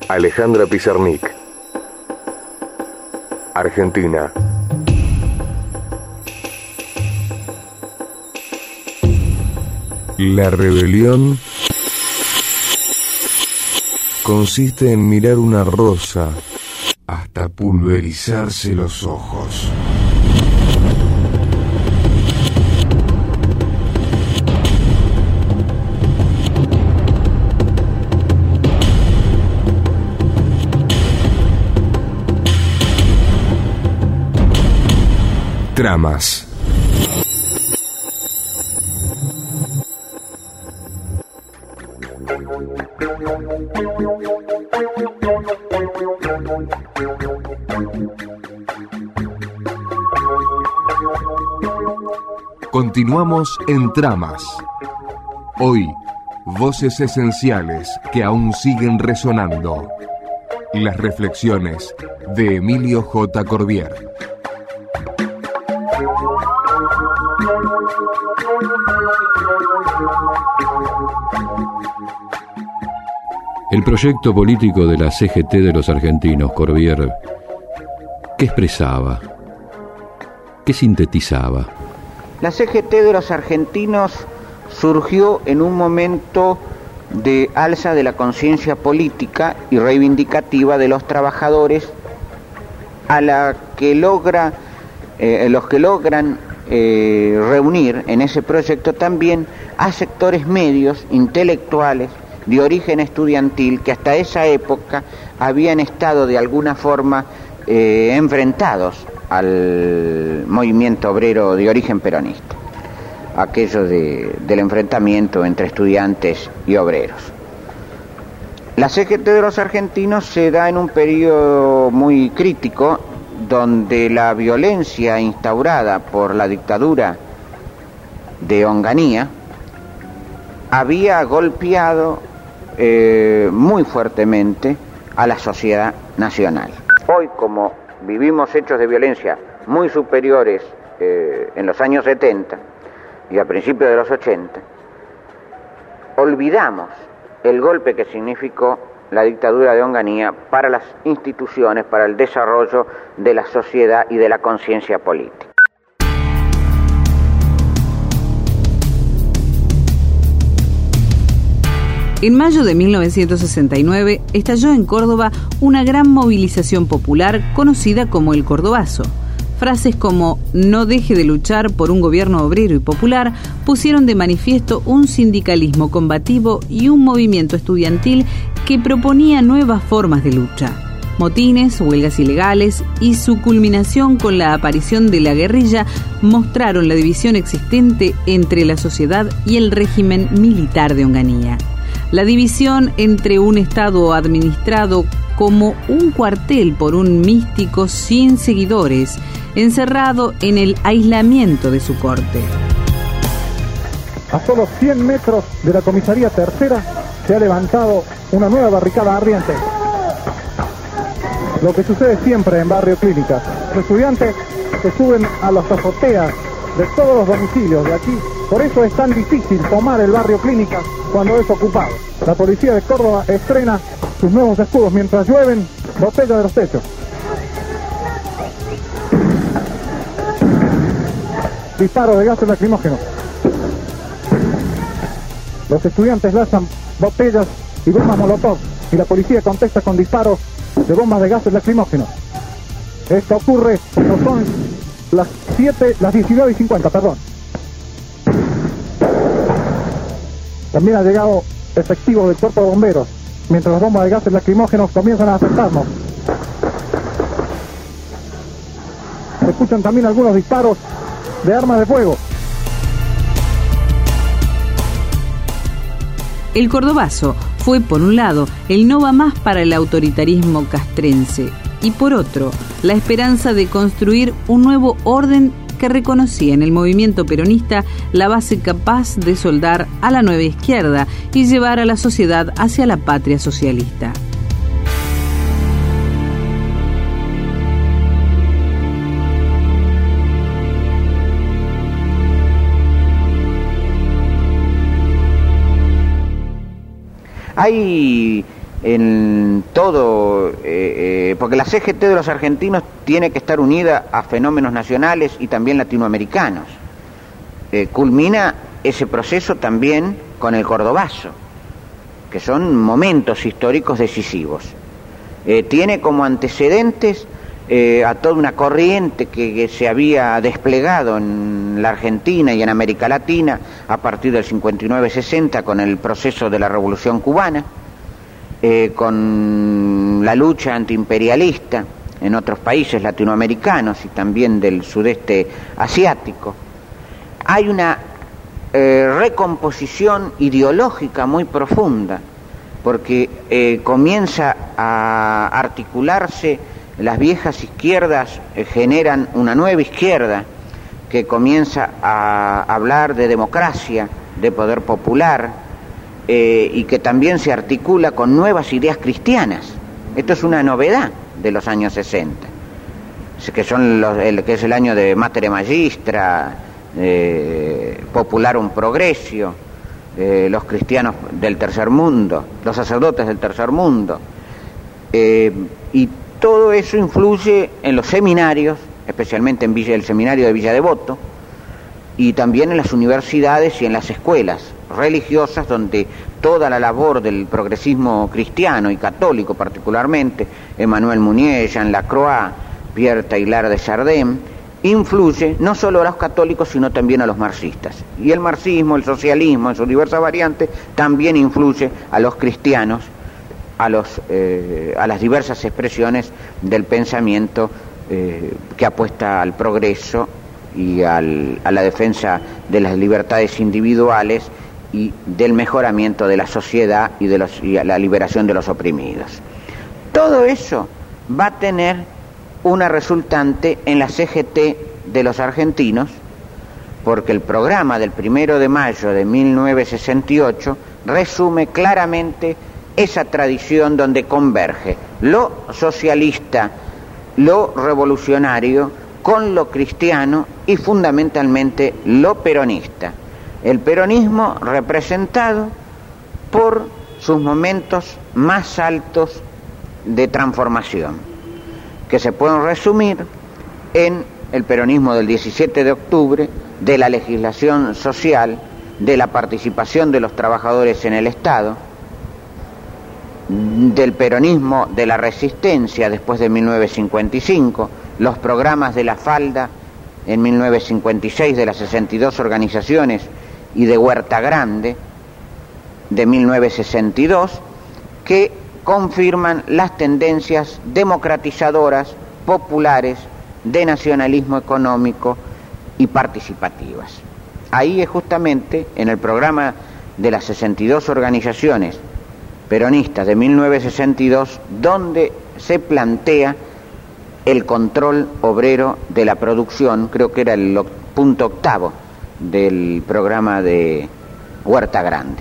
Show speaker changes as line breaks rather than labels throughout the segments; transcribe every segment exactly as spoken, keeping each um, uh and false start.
Alejandra Pizarnik. Argentina. La rebelión consiste en mirar una rosa hasta pulverizarse los ojos. Tramas. Continuamos en Tramas. Hoy, voces esenciales que aún siguen resonando. Las reflexiones de Emilio J. Corbier.
El proyecto político de la C G T de los argentinos, Corbier, ¿qué expresaba? ¿Qué sintetizaba?
La C G T de los argentinos surgió en un momento de alza de la conciencia política y reivindicativa de los trabajadores, a la que logra, eh, los que logran eh, reunir en ese proyecto también a sectores medios, intelectuales, de origen estudiantil, que hasta esa época habían estado de alguna forma eh, enfrentados al movimiento obrero de origen peronista, aquello de, del enfrentamiento entre estudiantes y obreros. La C G T de los argentinos se da en un periodo muy crítico, donde la violencia instaurada por la dictadura de Onganía había golpeado eh, muy fuertemente a la sociedad nacional. Hoy, como vivimos hechos de violencia muy superiores eh, en los años setenta y a principios de los ochenta, olvidamos el golpe que significó la dictadura de Onganía para las instituciones, para el desarrollo de la sociedad y de la conciencia política.
En mayo de mil novecientos sesenta y nueve estalló en Córdoba una gran movilización popular conocida como el Cordobazo. Frases como "no deje de luchar por un gobierno obrero y popular" pusieron de manifiesto un sindicalismo combativo y un movimiento estudiantil que proponía nuevas formas de lucha. Motines, huelgas ilegales y su culminación con la aparición de la guerrilla mostraron la división existente entre la sociedad y el régimen militar de Onganía. La división entre un Estado administrado como un cuartel por un místico sin seguidores, encerrado en el aislamiento de su corte.
A solo cien metros de la comisaría tercera se ha levantado una nueva barricada ardiente. Lo que sucede siempre en Barrio Clínicas. Los estudiantes se suben a las azoteas de todos los domicilios de aquí. Por eso es tan difícil tomar el Barrio Clínicas cuando es ocupado. La policía de Córdoba estrena sus nuevos escudos mientras llueven botellas de los techos. Disparo de gases lacrimógenos. Los estudiantes lanzan botellas y bombas molotov y la policía contesta con disparos de bombas de gases lacrimógenos. Esto ocurre cuando son las siete, las diecinueve y cincuenta, perdón. También ha llegado efectivo del cuerpo de bomberos, mientras las bombas de gases lacrimógenos comienzan a afectarnos. Se escuchan también algunos disparos de armas de fuego.
El Cordobazo fue, por un lado, el no va más para el autoritarismo castrense y, por otro, la esperanza de construir un nuevo orden que reconocía en el movimiento peronista la base capaz de soldar a la nueva izquierda y llevar a la sociedad hacia la patria socialista.
Hay en todo, eh, eh, porque la C G T de los argentinos tiene que estar unida a fenómenos nacionales y también latinoamericanos. Eh, culmina ese proceso también con el Cordobazo, que son momentos históricos decisivos. Eh, tiene como antecedentes eh, a toda una corriente que, que se había desplegado en la Argentina y en América Latina a partir del cincuenta y nueve sesenta con el proceso de la Revolución Cubana, eh, con la lucha antiimperialista en otros países latinoamericanos y también del sudeste asiático. Hay una eh, recomposición ideológica muy profunda, porque eh, comienza a articularse, las viejas izquierdas eh, generan una nueva izquierda que comienza a hablar de democracia, de poder popular, eh, y que también se articula con nuevas ideas cristianas. Esto es una novedad de los años sesenta, que, son los, el, que es el año de Mater Magistra, eh, Popularum Progressio, eh, los cristianos del tercer mundo, los sacerdotes del tercer mundo, eh, y todo eso influye en los seminarios, especialmente en Villa, el seminario de Villa Devoto, y también en las universidades y en las escuelas religiosas, donde toda la labor del progresismo cristiano y católico particularmente, Emmanuel Mounier, Jean Lacroix, Pierre Teilhard de Chardin, influye no solo a los católicos sino también a los marxistas. Y el marxismo, el socialismo en sus diversas variantes, también influye a los cristianos, a, los, eh, a las diversas expresiones del pensamiento eh, que apuesta al progreso y al, a la defensa de las libertades individuales y del mejoramiento de la sociedad y, de los, y a la liberación de los oprimidos. Todo eso va a tener una resultante en la C G T de los argentinos, porque el programa del primero de mayo de mil novecientos sesenta y ocho resume claramente esa tradición donde converge lo socialista, lo revolucionario, con lo cristiano y fundamentalmente lo peronista. El peronismo representado por sus momentos más altos de transformación, que se pueden resumir en el peronismo del diecisiete de octubre, de la legislación social, de la participación de los trabajadores en el Estado, del peronismo de la resistencia después de mil novecientos cincuenta y cinco, los programas de la Falda en mil novecientos cincuenta y seis de las sesenta y dos organizaciones y de Huerta Grande de mil novecientos sesenta y dos, que confirman las tendencias democratizadoras, populares, de nacionalismo económico y participativas. Ahí es justamente en el programa de las sesenta y dos organizaciones peronistas de mil novecientos sesenta y dos donde se plantea el control obrero de la producción. Creo que era el punto octavo del programa de Huerta Grande.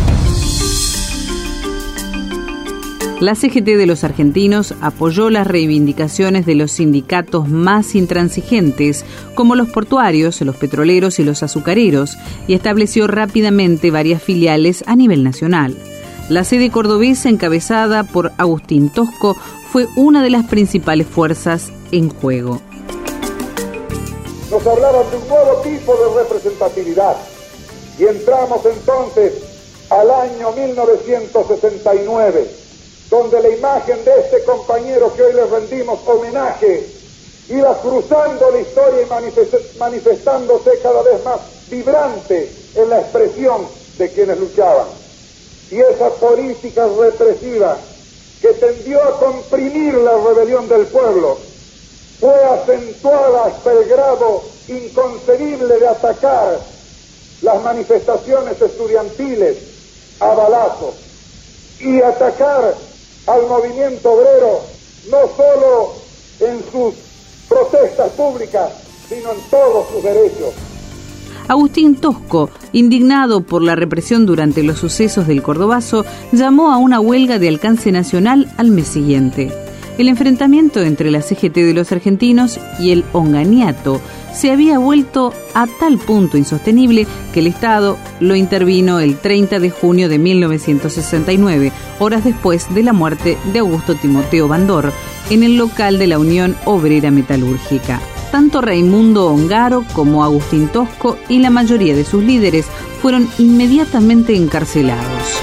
La C G T de los argentinos apoyó las reivindicaciones de los sindicatos más intransigentes, como los portuarios, los petroleros y los azucareros, y estableció rápidamente varias filiales a nivel nacional. La sede cordobesa, encabezada por Agustín Tosco, fue una de las principales fuerzas en juego.
Nos hablaron de un nuevo tipo de representatividad y entramos entonces al año mil novecientos sesenta y nueve, donde la imagen de este compañero que hoy le rendimos homenaje iba cruzando la historia y manifestándose cada vez más vibrante en la expresión de quienes luchaban. Y esa política represiva que tendió a comprimir la rebelión del pueblo fue acentuada hasta el grado inconcebible de atacar las manifestaciones estudiantiles a balazos y atacar al movimiento obrero no solo en sus protestas públicas, sino en todos sus derechos.
Agustín Tosco, indignado por la represión durante los sucesos del Cordobazo, llamó a una huelga de alcance nacional al mes siguiente. El enfrentamiento entre la C G T de los argentinos y el onganiato se había vuelto a tal punto insostenible que el Estado lo intervino el treinta de junio de mil novecientos sesenta y nueve, horas después de la muerte de Augusto Timoteo Bandor, en el local de la Unión Obrera Metalúrgica. Tanto Raimundo Ongaro como Agustín Tosco y la mayoría de sus líderes fueron inmediatamente encarcelados.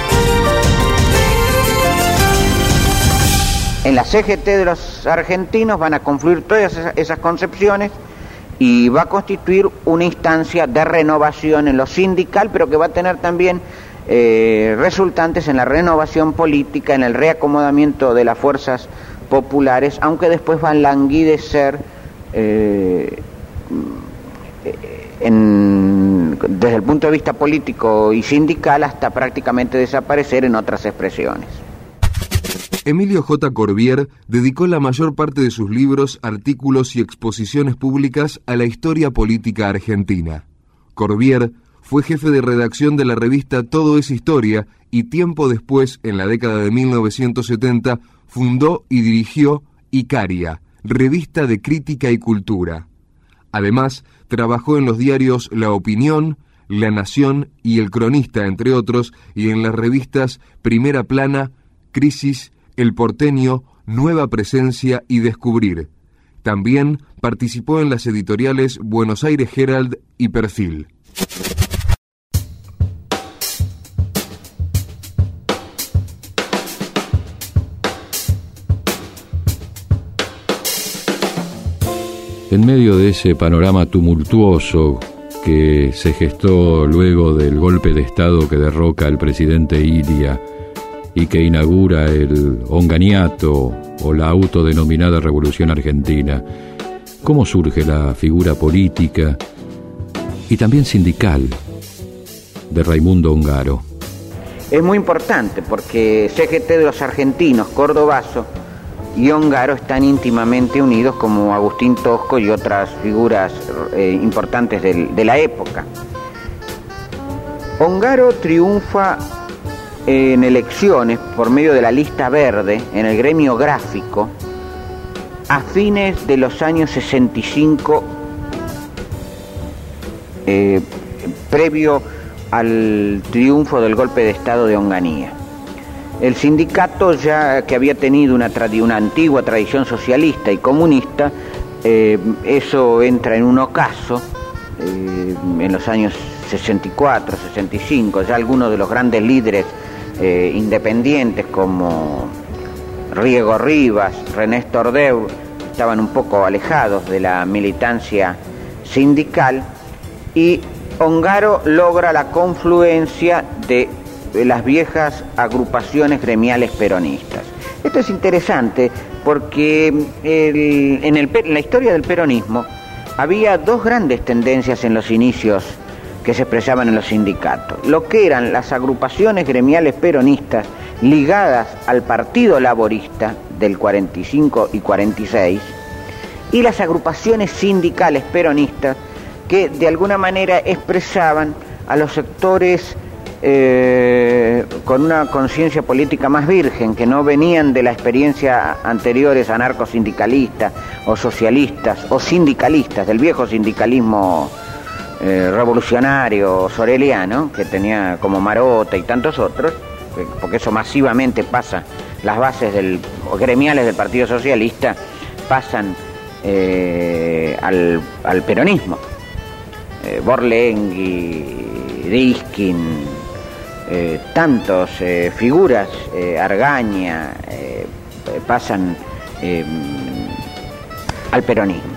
En la C G T de los argentinos van a confluir todas esas, esas concepciones y va a constituir una instancia de renovación en lo sindical, pero que va a tener también eh, resultantes en la renovación política, en el reacomodamiento de las fuerzas populares, aunque después va a languidecer eh, en, desde el punto de vista político y sindical hasta prácticamente desaparecer en otras expresiones.
Emilio J. Corbière dedicó la mayor parte de sus libros, artículos y exposiciones públicas a la historia política argentina. Corbière fue jefe de redacción de la revista Todo es Historia y tiempo después, en la década de mil novecientos setenta, fundó y dirigió Icaria, revista de crítica y cultura. Además, trabajó en los diarios La Opinión, La Nación y El Cronista, entre otros, y en las revistas Primera Plana, Crisis, El Porteño, Nueva Presencia y Descubrir. También participó en las editoriales Buenos Aires Herald y Perfil.
En medio de ese panorama tumultuoso que se gestó luego del golpe de Estado que derroca al presidente Ilia y que inaugura el onganiato o la autodenominada Revolución Argentina, ¿cómo surge la figura política y también sindical de Raimundo Ongaro?
Es muy importante porque C G T de los argentinos, Cordobazo y Ongaro están íntimamente unidos, como Agustín Tosco y otras figuras eh, importantes del, de la época. Ongaro triunfa en elecciones por medio de la lista verde en el gremio gráfico a fines de los años sesenta y cinco, eh, previo al triunfo del golpe de Estado de Onganía. El sindicato, ya que había tenido una, tradi- una antigua tradición socialista y comunista, eh, eso entra en un ocaso eh, en los años sesenta y cuatro, sesenta y cinco, ya algunos de los grandes líderes Eh, independientes como Riego Rivas, René Stordeu, estaban un poco alejados de la militancia sindical, y Ongaro logra la confluencia de las viejas agrupaciones gremiales peronistas. Esto es interesante porque el, en, el, en la historia del peronismo había dos grandes tendencias en los inicios que se expresaban en los sindicatos: lo que eran las agrupaciones gremiales peronistas ligadas al Partido Laborista del cuarenta y cinco y cuarenta y seis, y las agrupaciones sindicales peronistas que de alguna manera expresaban a los sectores eh, con una conciencia política más virgen, que no venían de la experiencia anteriores anarcosindicalistas o socialistas o sindicalistas, del viejo sindicalismo Eh, revolucionario soreliano, que tenía como Marota y tantos otros, porque eso masivamente pasa, las bases del, gremiales del Partido Socialista pasan eh, al, al peronismo. Eh, Borlenghi, Riskin, eh, tantos eh, figuras, eh, Argaña, eh, pasan eh, al peronismo.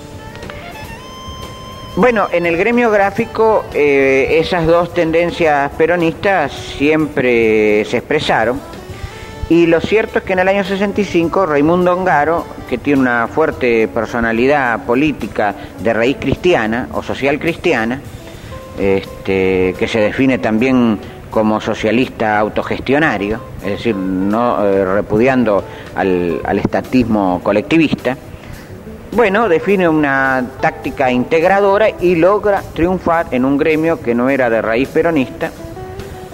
Bueno, en el gremio gráfico eh, esas dos tendencias peronistas siempre se expresaron, y lo cierto es que en el año sesenta y cinco Raimundo Ongaro, que tiene una fuerte personalidad política de raíz cristiana o social cristiana, este, que se define también como socialista autogestionario, es decir, no eh, repudiando al, al estatismo colectivista, bueno, define una táctica integradora y logra triunfar en un gremio que no era de raíz peronista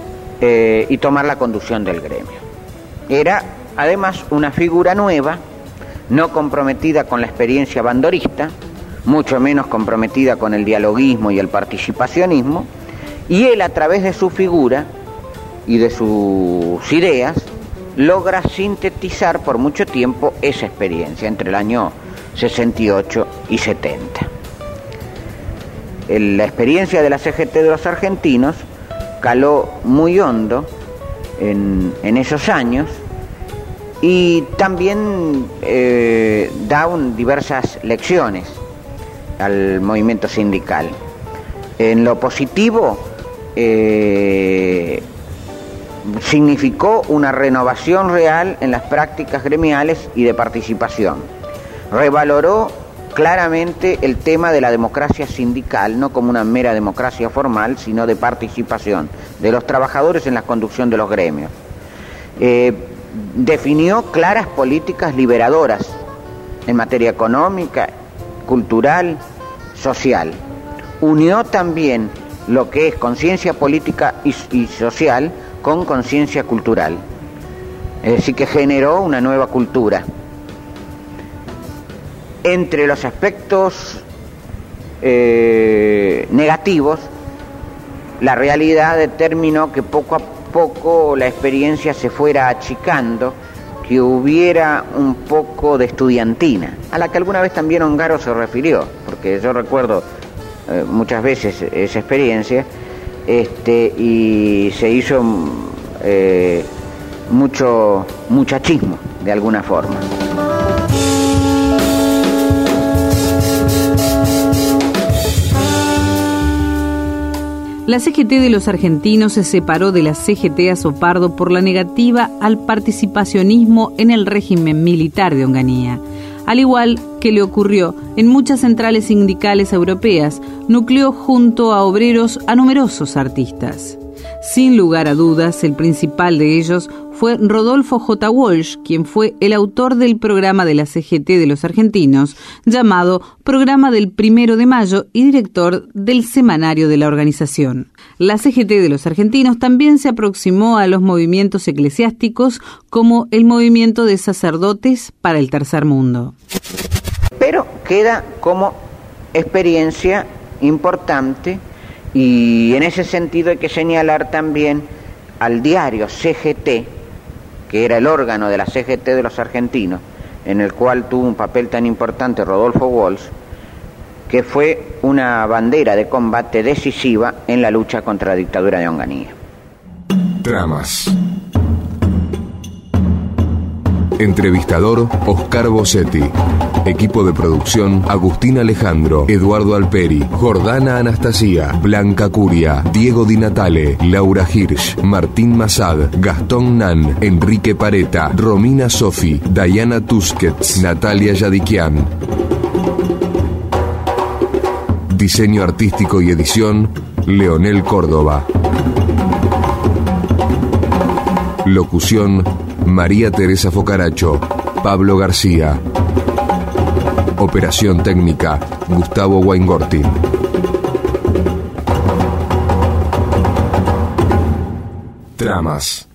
eh, y tomar la conducción del gremio. Era además una figura nueva no comprometida con la experiencia bandorista, mucho menos comprometida con el dialoguismo y el participacionismo, y él, a través de su figura y de sus ideas, logra sintetizar por mucho tiempo esa experiencia, entre el año sesenta y ocho y setenta. La experiencia de la C G T de los argentinos caló muy hondo en, en esos años, y también eh, da un, diversas lecciones al movimiento sindical. En lo positivo, eh, significó una renovación real en las prácticas gremiales y de participación. Revaloró claramente el tema de la democracia sindical, no como una mera democracia formal, sino de participación de los trabajadores en la conducción de los gremios. Eh, definió claras políticas liberadoras en materia económica, cultural, social. Unió también lo que es conciencia política y, y social con conciencia cultural. Es decir, que generó una nueva cultura. Entre los aspectos eh, negativos, la realidad determinó que poco a poco la experiencia se fuera achicando, que hubiera un poco de estudiantina, a la que alguna vez también Ongaro se refirió, porque yo recuerdo eh, muchas veces esa experiencia, este, y se hizo eh, mucho muchachismo de alguna forma.
La C G T de los argentinos se separó de la C G T Azopardo por la negativa al participacionismo en el régimen militar de Onganía. Al igual que le ocurrió en muchas centrales sindicales europeas, nucleó junto a obreros a numerosos artistas. Sin lugar a dudas, el principal de ellos fue Rodolfo J. Walsh, quien fue el autor del programa de la C G T de los argentinos, llamado Programa del Primero de Mayo, y director del semanario de la organización. La C G T de los argentinos también se aproximó a los movimientos eclesiásticos, como el movimiento de sacerdotes para el tercer mundo.
Pero queda como experiencia importante, y en ese sentido hay que señalar también al diario C G T, que era el órgano de la C G T de los argentinos, en el cual tuvo un papel tan importante Rodolfo Walsh, que fue una bandera de combate decisiva en la lucha contra la dictadura de Onganía.
Tramas. Entrevistador, Oscar Bossetti. Equipo de producción, Agustín Alejandro, Eduardo Alperi, Jordana Anastasia, Blanca Curia, Diego Di Natale, Laura Hirsch, Martín Massad, Gastón Nan, Enrique Pareta, Romina Sofi, Diana Tusquets, Natalia Yadikian. Diseño artístico y edición, Leonel Córdoba. Locución, María Teresa Focaracho, Pablo García. Operación técnica, Gustavo Weingortin. Tramas.